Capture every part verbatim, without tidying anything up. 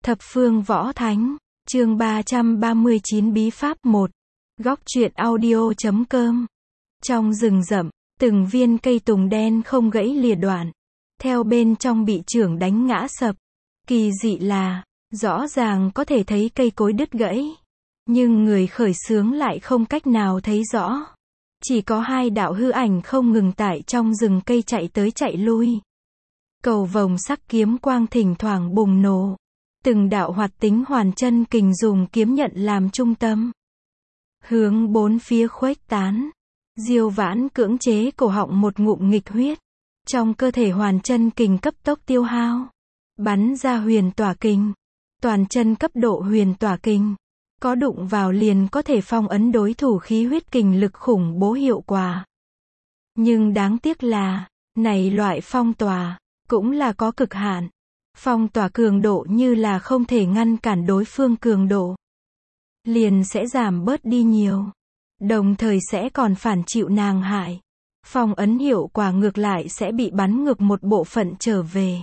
Thập phương võ thánh, chương ba trăm ba mươi chín bí pháp một. Góc truyện audio chấm com. Trong rừng rậm, từng viên cây tùng đen không gãy lìa đoạn, theo bên trong bị chưởng đánh ngã sập. Kỳ dị là, rõ ràng có thể thấy cây cối đứt gãy, nhưng người khởi xướng lại không cách nào thấy rõ. Chỉ có hai đạo hư ảnh không ngừng tại trong rừng cây chạy tới chạy lui. Cầu vồng sắc kiếm quang thỉnh thoảng bùng nổ. Từng đạo hoạt tính hoàn chân kình dùng kiếm nhận làm trung tâm, hướng bốn phía khuếch tán. Diêu Vãn cưỡng chế cổ họng một ngụm nghịch huyết, trong cơ thể hoàn chân kình cấp tốc tiêu hao, bắn ra huyền tỏa kình, toàn chân cấp độ huyền tỏa kình, có đụng vào liền có thể phong ấn đối thủ khí huyết kình lực khủng bố hiệu quả. Nhưng đáng tiếc là, này loại phong tỏa cũng là có cực hạn. Phong tỏa cường độ như là không thể ngăn cản đối phương cường độ, liền sẽ giảm bớt đi nhiều, đồng thời sẽ còn phản chịu nàng hại. Phong ấn hiệu quả ngược lại sẽ bị bắn ngược một bộ phận trở về.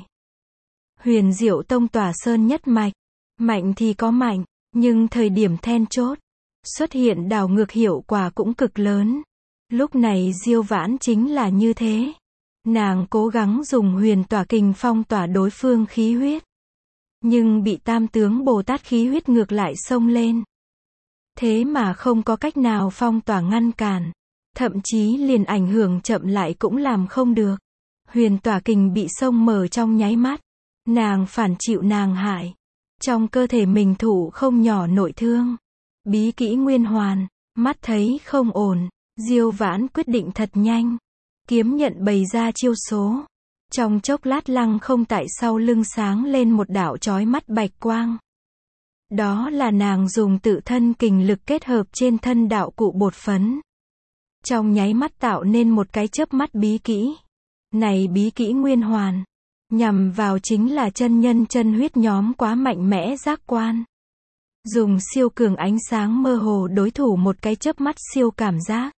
Huyền Diệu Tông Tỏa Sơn nhất mạch, mạnh thì có mạnh, nhưng thời điểm then chốt, xuất hiện đảo ngược hiệu quả cũng cực lớn. Lúc này Diêu Vãn chính là như thế. Nàng cố gắng dùng huyền tỏa kình phong tỏa đối phương khí huyết, nhưng bị Tam Tướng Bồ Tát khí huyết ngược lại xông lên. Thế mà không có cách nào phong tỏa ngăn cản, thậm chí liền ảnh hưởng chậm lại cũng làm không được. Huyền tỏa kình bị xông mở trong nháy mắt, nàng phản chịu nàng hại, trong cơ thể mình thụ không nhỏ nội thương. Bí kỹ Nguyên Hoàn, mắt thấy không ổn, Diêu Vãn quyết định thật nhanh. Kiếm nhận bày ra chiêu số. Trong chốc lát lăng không tại sau lưng sáng lên một đạo chói mắt bạch quang. Đó là nàng dùng tự thân kình lực kết hợp trên thân đạo cụ bột phấn. Trong nháy mắt tạo nên một cái chớp mắt bí kỹ. Này bí kỹ Nguyên Hoàn, nhằm vào chính là chân nhân chân huyết nhóm quá mạnh mẽ giác quan. Dùng siêu cường ánh sáng mơ hồ đối thủ một cái chớp mắt siêu cảm giác.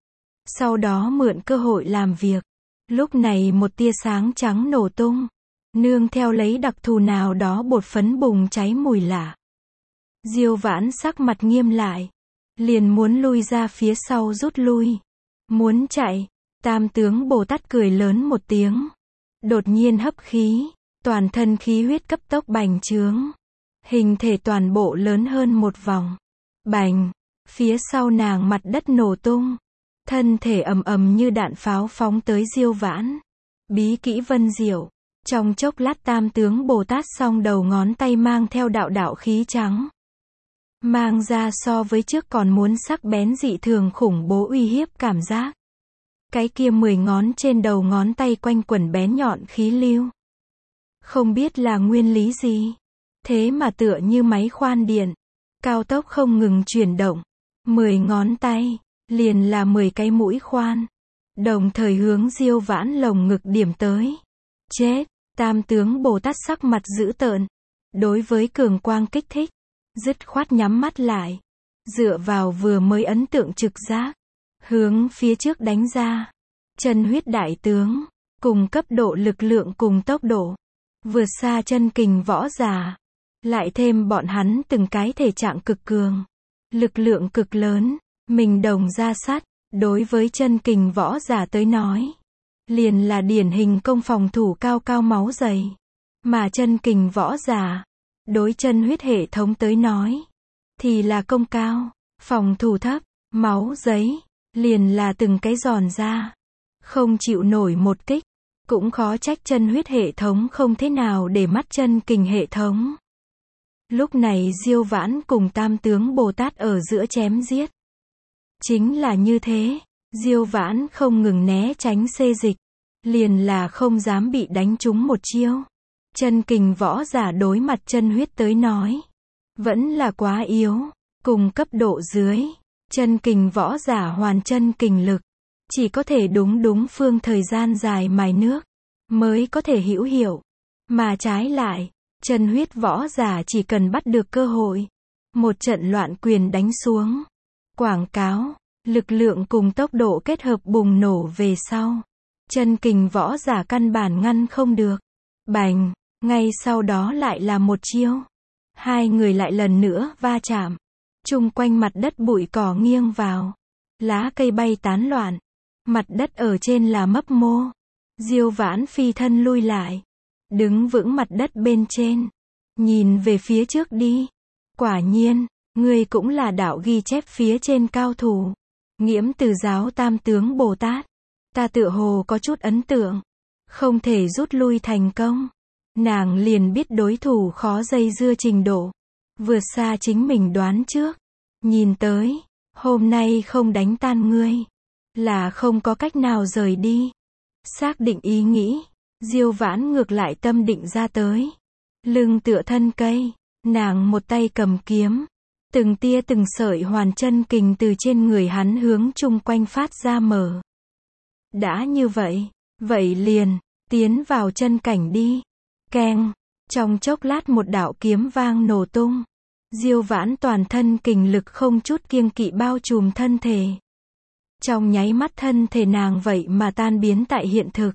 Sau đó mượn cơ hội làm việc. Lúc này một tia sáng trắng nổ tung, nương theo lấy đặc thù nào đó bột phấn bùng cháy mùi lạ. Diêu Vãn sắc mặt nghiêm lại, liền muốn lui ra phía sau rút lui, muốn chạy. Tam Tướng Bồ Tát cười lớn một tiếng, đột nhiên hấp khí, toàn thân khí huyết cấp tốc bành trướng, hình thể toàn bộ lớn hơn một vòng. Bành, phía sau nàng mặt đất nổ tung. Thân thể ầm ầm như đạn pháo phóng tới Diêu Vãn. Bí kỹ Vân Diệu. Trong chốc lát Tam Tướng Bồ Tát song đầu ngón tay mang theo đạo đạo khí trắng, mang ra so với trước còn muốn sắc bén dị thường khủng bố uy hiếp cảm giác. Cái kia mười ngón trên đầu ngón tay quanh quẩn bén nhọn khí lưu. Không biết là nguyên lý gì, thế mà tựa như máy khoan điện, cao tốc không ngừng chuyển động. Mười ngón tay liền là mười cái mũi khoan, đồng thời hướng Diêu Vãn lồng ngực điểm tới. Chết! Tam Tướng Bồ Tát sắc mặt dữ tợn, đối với cường quang kích thích, dứt khoát nhắm mắt lại, dựa vào vừa mới ấn tượng trực giác, hướng phía trước đánh ra. Chân huyết đại tướng, cùng cấp độ lực lượng cùng tốc độ, vượt xa chân kình võ giả, lại thêm bọn hắn từng cái thể trạng cực cường, lực lượng cực lớn. Mình đồng ra sát, đối với chân kình võ giả tới nói, liền là điển hình công phòng thủ cao cao máu dày. Mà chân kình võ giả, đối chân huyết hệ thống tới nói, thì là công cao, phòng thủ thấp, máu giấy, liền là từng cái giòn ra, không chịu nổi một kích. Cũng khó trách chân huyết hệ thống không thế nào để mắt chân kình hệ thống. Lúc này Diêu Vãn cùng Tam Tướng Bồ Tát ở giữa chém giết. Chính là như thế, Diêu Vãn không ngừng né tránh xê dịch, liền là không dám bị đánh trúng một chiêu. Chân kình võ giả đối mặt chân huyết tới nói, vẫn là quá yếu, cùng cấp độ dưới, chân kình võ giả hoàn chân kình lực, chỉ có thể đúng đúng phương thời gian dài mài nước, mới có thể hữu hiệu. Mà trái lại, chân huyết võ giả chỉ cần bắt được cơ hội, một trận loạn quyền đánh xuống. Quảng cáo, lực lượng cùng tốc độ kết hợp bùng nổ về sau. Chân kình võ giả căn bản ngăn không được. Bành, ngay sau đó lại là một chiêu. Hai người lại lần nữa va chạm. Chung quanh mặt đất bụi cỏ nghiêng vào. Lá cây bay tán loạn. Mặt đất ở trên là mấp mô. Diêu Vãn phi thân lui lại. Đứng vững mặt đất bên trên. Nhìn về phía trước đi. Quả nhiên, ngươi cũng là đạo ghi chép phía trên cao thủ. Nghiễm Từ giáo Tam tướng Bồ Tát. Ta tựa hồ có chút ấn tượng. Không thể rút lui thành công. Nàng liền biết đối thủ khó dây dưa trình độ. Vượt xa chính mình đoán trước. Nhìn tới, hôm nay không đánh tan ngươi. Là không có cách nào rời đi. Xác định ý nghĩ. Diêu Vãn ngược lại tâm định ra tới. Lưng tựa thân cây. Nàng một tay cầm kiếm. Từng tia từng sợi hoàn chân kình từ trên người hắn hướng chung quanh phát ra mở. Đã như vậy. Vậy liền, tiến vào chân cảnh đi. Keng. Trong chốc lát một đạo kiếm vang nổ tung. Diêu Vãn toàn thân kình lực không chút kiêng kỵ bao trùm thân thể. Trong nháy mắt thân thể nàng vậy mà tan biến tại hiện thực.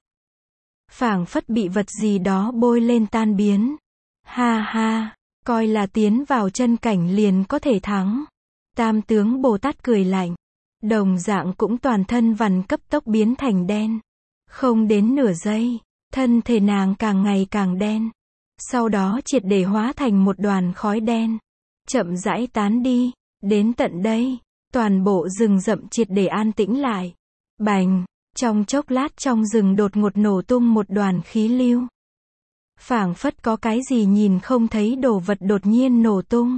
Phảng phất bị vật gì đó bôi lên tan biến. Ha ha, coi là tiến vào chân cảnh liền có thể thắng. Tam tướng Bồ Tát cười lạnh. Đồng dạng cũng toàn thân vằn cấp tốc biến thành đen. Không đến nửa giây, thân thể nàng càng ngày càng đen. Sau đó triệt để hóa thành một đoàn khói đen. Chậm rãi tán đi. Đến tận đây, toàn bộ rừng rậm triệt để an tĩnh lại. Bành, trong chốc lát trong rừng đột ngột nổ tung một đoàn khí lưu. Phảng phất có cái gì nhìn không thấy đồ vật đột nhiên nổ tung.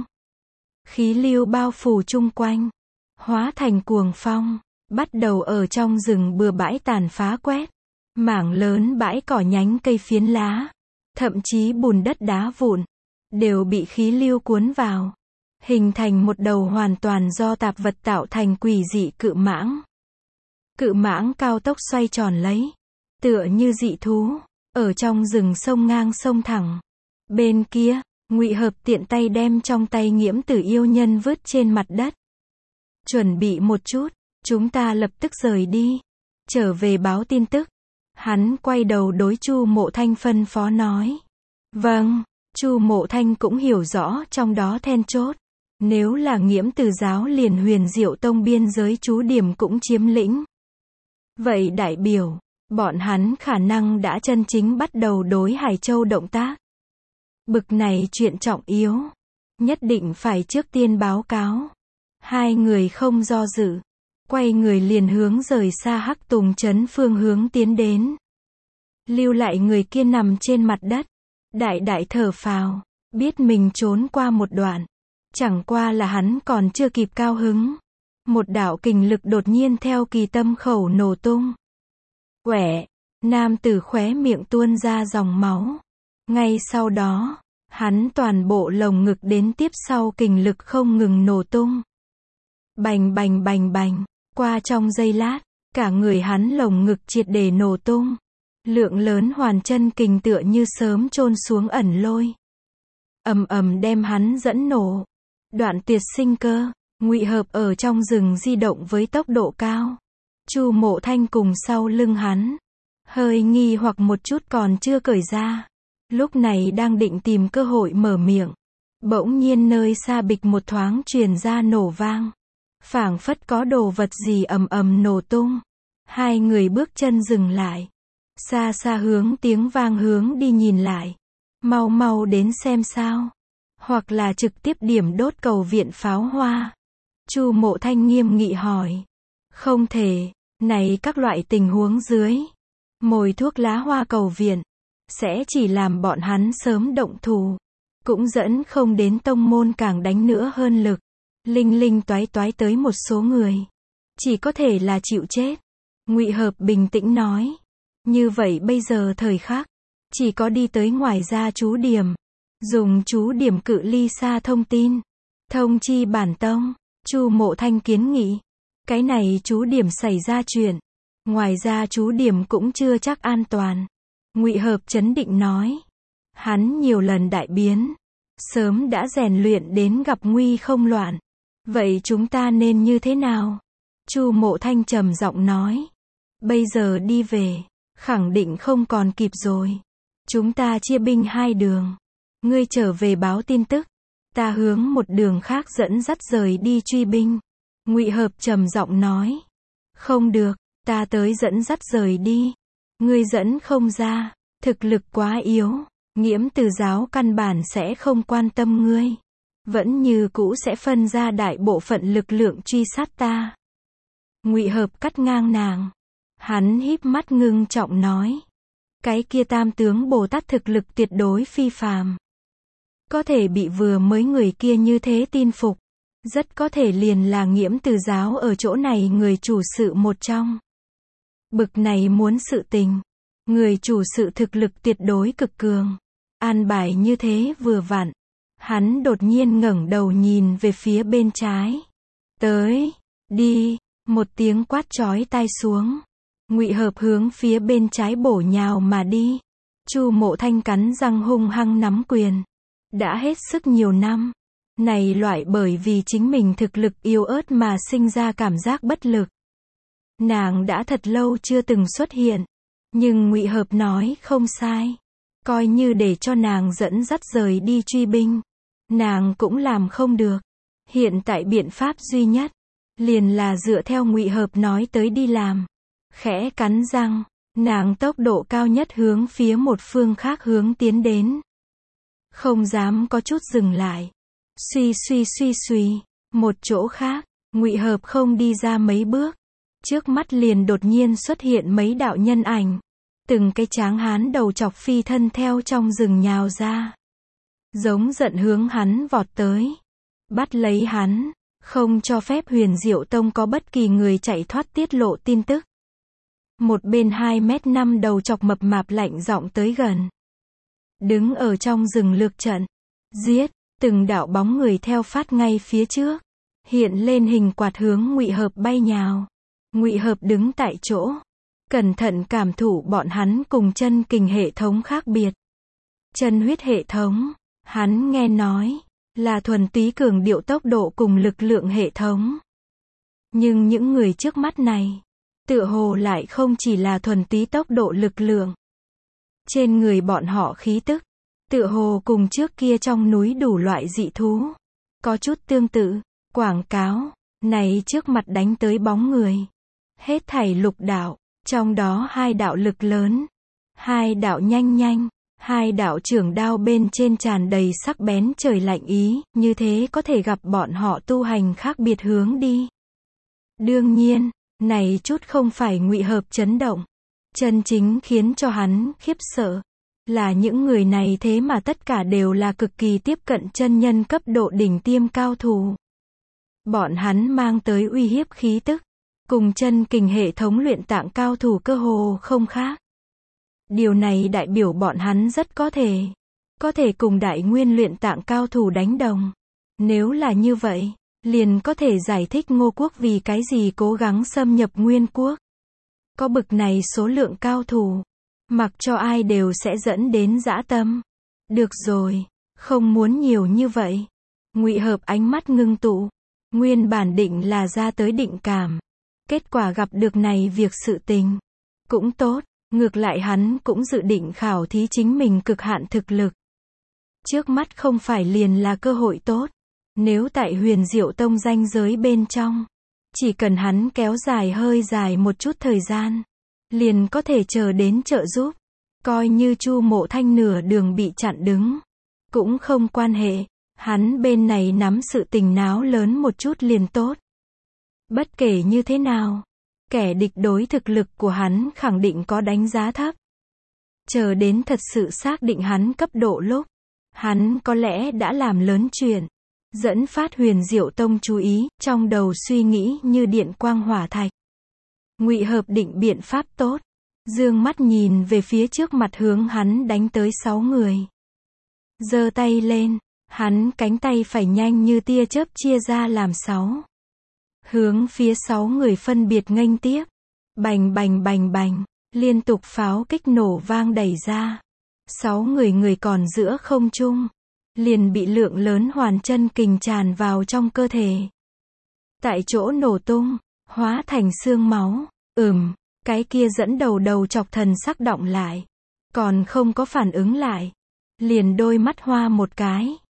Khí lưu bao phủ chung quanh. Hóa thành cuồng phong. Bắt đầu ở trong rừng bừa bãi tàn phá quét. Mảng lớn bãi cỏ nhánh cây phiến lá. Thậm chí bùn đất đá vụn. Đều bị khí lưu cuốn vào. Hình thành một đầu hoàn toàn do tạp vật tạo thành quỷ dị cự mãng. Cự mãng cao tốc xoay tròn lấy. Tựa như dị thú. Ở trong rừng sông ngang sông thẳng. Bên kia, Ngụy Hợp tiện tay đem trong tay Nghiễm Tử yêu nhân vứt trên mặt đất. Chuẩn bị một chút, chúng ta lập tức rời đi. Trở về báo tin tức. Hắn quay đầu đối Chu Mộ Thanh phân phó nói. Vâng, Chu Mộ Thanh cũng hiểu rõ trong đó then chốt. Nếu là Nghiễm Từ giáo liền Huyền Diệu Tông biên giới trú điểm cũng chiếm lĩnh. Vậy đại biểu, bọn hắn khả năng đã chân chính bắt đầu đối Hải Châu động tác. Bực này chuyện trọng yếu. Nhất định phải trước tiên báo cáo. Hai người không do dự. Quay người liền hướng rời xa Hắc Tùng trấn phương hướng tiến đến. Lưu lại người kia nằm trên mặt đất. Đại đại thở phào. Biết mình trốn qua một đoạn. Chẳng qua là hắn còn chưa kịp cao hứng. Một đạo kình lực đột nhiên theo kỳ tâm khẩu nổ tung. Quẻ. Nam tử khóe miệng tuôn ra dòng máu. Ngay sau đó, hắn toàn bộ lồng ngực đến tiếp sau kình lực không ngừng nổ tung. Bành bành bành bành. Qua trong giây lát, cả người hắn lồng ngực triệt để nổ tung. Lượng lớn hoàn chân kình tựa như sớm chôn xuống ẩn lôi. Ầm ầm đem hắn dẫn nổ. Đoạn tuyệt sinh cơ. Ngụy Hợp ở trong rừng di động với tốc độ cao. Chu Mộ Thanh cùng sau lưng hắn. Hơi nghi hoặc một chút còn chưa cởi ra. Lúc này đang định tìm cơ hội mở miệng. Bỗng nhiên nơi xa bịch một thoáng truyền ra nổ vang. Phảng phất có đồ vật gì ầm ầm nổ tung. Hai người bước chân dừng lại. Xa xa hướng tiếng vang hướng đi nhìn lại. Mau mau đến xem sao. Hoặc là trực tiếp điểm đốt cầu viện pháo hoa. Chu Mộ Thanh nghiêm nghị hỏi. Không thể, này các loại tình huống dưới. Mồi thuốc lá hoa cầu viện. Sẽ chỉ làm bọn hắn sớm động thủ. Cũng dẫn không đến tông môn càng đánh nữa hơn lực. Linh linh toái toái tới một số người. Chỉ có thể là chịu chết. Ngụy Hợp bình tĩnh nói. Như vậy bây giờ thời khắc. Chỉ có đi tới ngoài ra chú điểm. Dùng chú điểm cự ly xa thông tin. Thông chi bản tông. Chu Mộ Thanh kiến nghị. Cái này chú điểm xảy ra chuyện. Ngoài ra chú điểm cũng chưa chắc an toàn. Ngụy Hợp chấn định nói. Hắn nhiều lần đại biến. Sớm đã rèn luyện đến gặp nguy không loạn. Vậy chúng ta nên như thế nào? Chu Mộ Thanh trầm giọng nói. Bây giờ đi về. Khẳng định không còn kịp rồi. Chúng ta chia binh hai đường. Ngươi trở về báo tin tức. Ta hướng một đường khác dẫn dắt rời đi truy binh. Ngụy Hợp trầm giọng nói. Không được, ta tới dẫn dắt rời đi. Ngươi dẫn không ra, thực lực quá yếu, Nghiễm Từ giáo căn bản sẽ không quan tâm ngươi. Vẫn như cũ sẽ phân ra đại bộ phận lực lượng truy sát ta. Ngụy Hợp cắt ngang nàng. Hắn híp mắt ngưng trọng nói. Cái kia Tam tướng Bồ Tát thực lực tuyệt đối phi phàm. Có thể bị vừa mới người kia như thế tin phục. Rất có thể liền là Nghiễm Từ giáo ở chỗ này người chủ sự một trong. Bực này muốn sự tình. Người chủ sự thực lực tuyệt đối cực cường. An bài như thế vừa vặn. Hắn đột nhiên ngẩng đầu nhìn về phía bên trái. Tới, đi, một tiếng quát chói tai xuống. Ngụy Hợp hướng phía bên trái bổ nhào mà đi. Chu Mộ Thanh cắn răng hung hăng nắm quyền. Đã hết sức nhiều năm. Này loại bởi vì chính mình thực lực yếu ớt mà sinh ra cảm giác bất lực. Nàng đã thật lâu chưa từng xuất hiện. Nhưng Ngụy Hợp nói không sai. Coi như để cho nàng dẫn dắt rời đi truy binh. Nàng cũng làm không được. Hiện tại biện pháp duy nhất. Liền là dựa theo Ngụy Hợp nói tới đi làm. Khẽ cắn răng. Nàng tốc độ cao nhất hướng phía một phương khác hướng tiến đến. Không dám có chút dừng lại. Suy suy suy suy. Một chỗ khác. Ngụy Hợp không đi ra mấy bước. Trước mắt liền đột nhiên xuất hiện mấy đạo nhân ảnh. Từng cái tráng hán đầu chọc phi thân theo trong rừng nhào ra. Giống giận hướng hắn vọt tới. Bắt lấy hắn. Không cho phép Huyền Diệu Tông có bất kỳ người chạy thoát tiết lộ tin tức. Một bên hai mét năm đầu chọc mập mạp lạnh giọng tới gần. Đứng ở trong rừng lược trận. Giết. Từng đạo bóng người theo phát ngay phía trước. Hiện lên hình quạt hướng Ngụy Hợp bay nhào. Ngụy Hợp đứng tại chỗ. Cẩn thận cảm thụ bọn hắn cùng chân kình hệ thống khác biệt. Chân huyết hệ thống. Hắn nghe nói. Là thuần túy cường điệu tốc độ cùng lực lượng hệ thống. Nhưng những người trước mắt này. Tựa hồ lại không chỉ là thuần túy tốc độ lực lượng. Trên người bọn họ khí tức. Tựa hồ cùng trước kia trong núi đủ loại dị thú. Có chút tương tự. Quảng cáo. Này trước mặt đánh tới bóng người. Hết thảy lục đạo. Trong đó hai đạo lực lớn. Hai đạo nhanh nhanh. Hai đạo trưởng đao bên trên tràn đầy sắc bén trời lạnh ý. Như thế có thể gặp bọn họ tu hành khác biệt hướng đi. Đương nhiên. Này chút không phải Ngụy Hợp chấn động. Chân chính khiến cho hắn khiếp sợ. Là những người này thế mà tất cả đều là cực kỳ tiếp cận chân nhân cấp độ đỉnh tiêm cao thủ. Bọn hắn mang tới uy hiếp khí tức. Cùng chân kình hệ thống luyện tạng cao thủ cơ hồ không khác. Điều này đại biểu bọn hắn rất có thể. Có thể cùng đại nguyên luyện tạng cao thủ đánh đồng. Nếu là như vậy. Liền có thể giải thích Ngô quốc vì cái gì cố gắng xâm nhập Nguyên quốc. Có bực này số lượng cao thủ. Mặc cho ai đều sẽ dẫn đến dã tâm. Được rồi. Không muốn nhiều như vậy. Ngụy Hợp ánh mắt ngưng tụ. Nguyên bản định là ra tới định cảm. Kết quả gặp được này việc sự tình. Cũng tốt. Ngược lại hắn cũng dự định khảo thí chính mình cực hạn thực lực. Trước mắt không phải liền là cơ hội tốt. Nếu tại Huyền Diệu Tông danh giới bên trong. Chỉ cần hắn kéo dài hơi dài một chút thời gian. Liền có thể chờ đến trợ giúp. Coi như Chu Mộ Thanh nửa đường bị chặn đứng. Cũng không quan hệ. Hắn bên này nắm sự tình náo lớn một chút liền tốt. Bất kể như thế nào. Kẻ địch đối thực lực của hắn khẳng định có đánh giá thấp. Chờ đến thật sự xác định hắn cấp độ lúc. Hắn có lẽ đã làm lớn chuyện. Dẫn phát Huyền Diệu Tông chú ý. Trong đầu suy nghĩ như điện quang hỏa thạch. Ngụy Hợp định biện pháp tốt. Dương mắt nhìn về phía trước mặt hướng hắn đánh tới sáu người. Giơ tay lên. Hắn cánh tay phải nhanh như tia chớp chia ra làm sáu. Hướng phía sáu người phân biệt nghênh tiếp. Bành bành bành bành. Liên tục pháo kích nổ vang đẩy ra. Sáu người người còn giữa không trung. Liền bị lượng lớn hoàn chân kình tràn vào trong cơ thể. Tại chỗ nổ tung. Hóa thành xương máu. Ừm. Cái kia dẫn đầu đầu chọc thần sắc động lại. Còn không có phản ứng lại. Liền đôi mắt hoa một cái.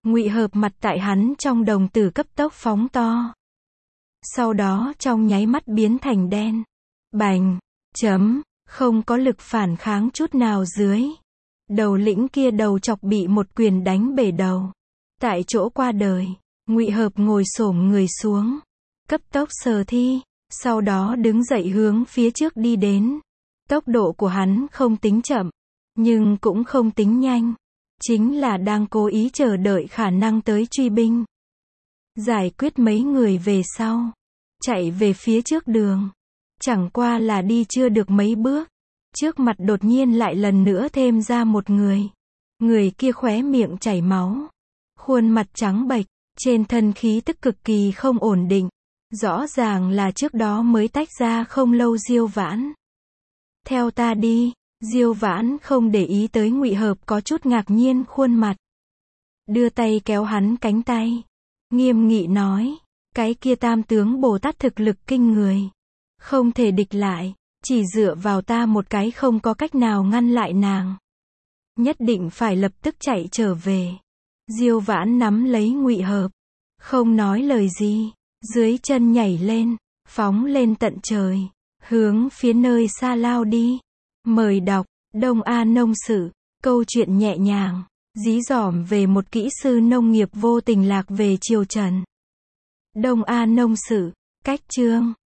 Ngụy Hợp mặt tại hắn trong đồng tử cấp tốc phóng to. Sau đó trong nháy mắt biến thành đen. Bành, chấm, không có lực phản kháng chút nào dưới. Đầu lĩnh kia đầu chọc bị một quyền đánh bể đầu. Tại chỗ qua đời, Ngụy Hợp ngồi xổm người xuống, cấp tốc sờ thi, sau đó đứng dậy hướng phía trước đi đến. Tốc độ của hắn không tính chậm, nhưng cũng không tính nhanh. Chính là đang cố ý chờ đợi khả năng tới truy binh. Giải quyết mấy người về sau, chạy về phía trước đường. Chẳng qua là đi chưa được mấy bước, trước mặt đột nhiên lại lần nữa thêm ra một người. Người kia khóe miệng chảy máu, khuôn mặt trắng bệch, trên thân khí tức cực kỳ không ổn định. Rõ ràng là trước đó mới tách ra không lâu Diêu Vãn. Theo ta đi. Diêu Vãn không để ý tới Ngụy Hợp có chút ngạc nhiên khuôn mặt. Đưa tay kéo hắn cánh tay. Nghiêm nghị nói, cái kia Tam tướng Bồ Tát thực lực kinh người. Không thể địch lại, chỉ dựa vào ta một cái không có cách nào ngăn lại nàng. Nhất định phải lập tức chạy trở về. Diêu Vãn nắm lấy Ngụy Hợp, không nói lời gì, dưới chân nhảy lên, phóng lên tận trời, hướng phía nơi xa lao đi. Mời đọc, Đông A Nông Sự, câu chuyện nhẹ nhàng, dí dỏm về một kỹ sư nông nghiệp vô tình lạc về triều Trần. Đông A Nông Sự, cách chương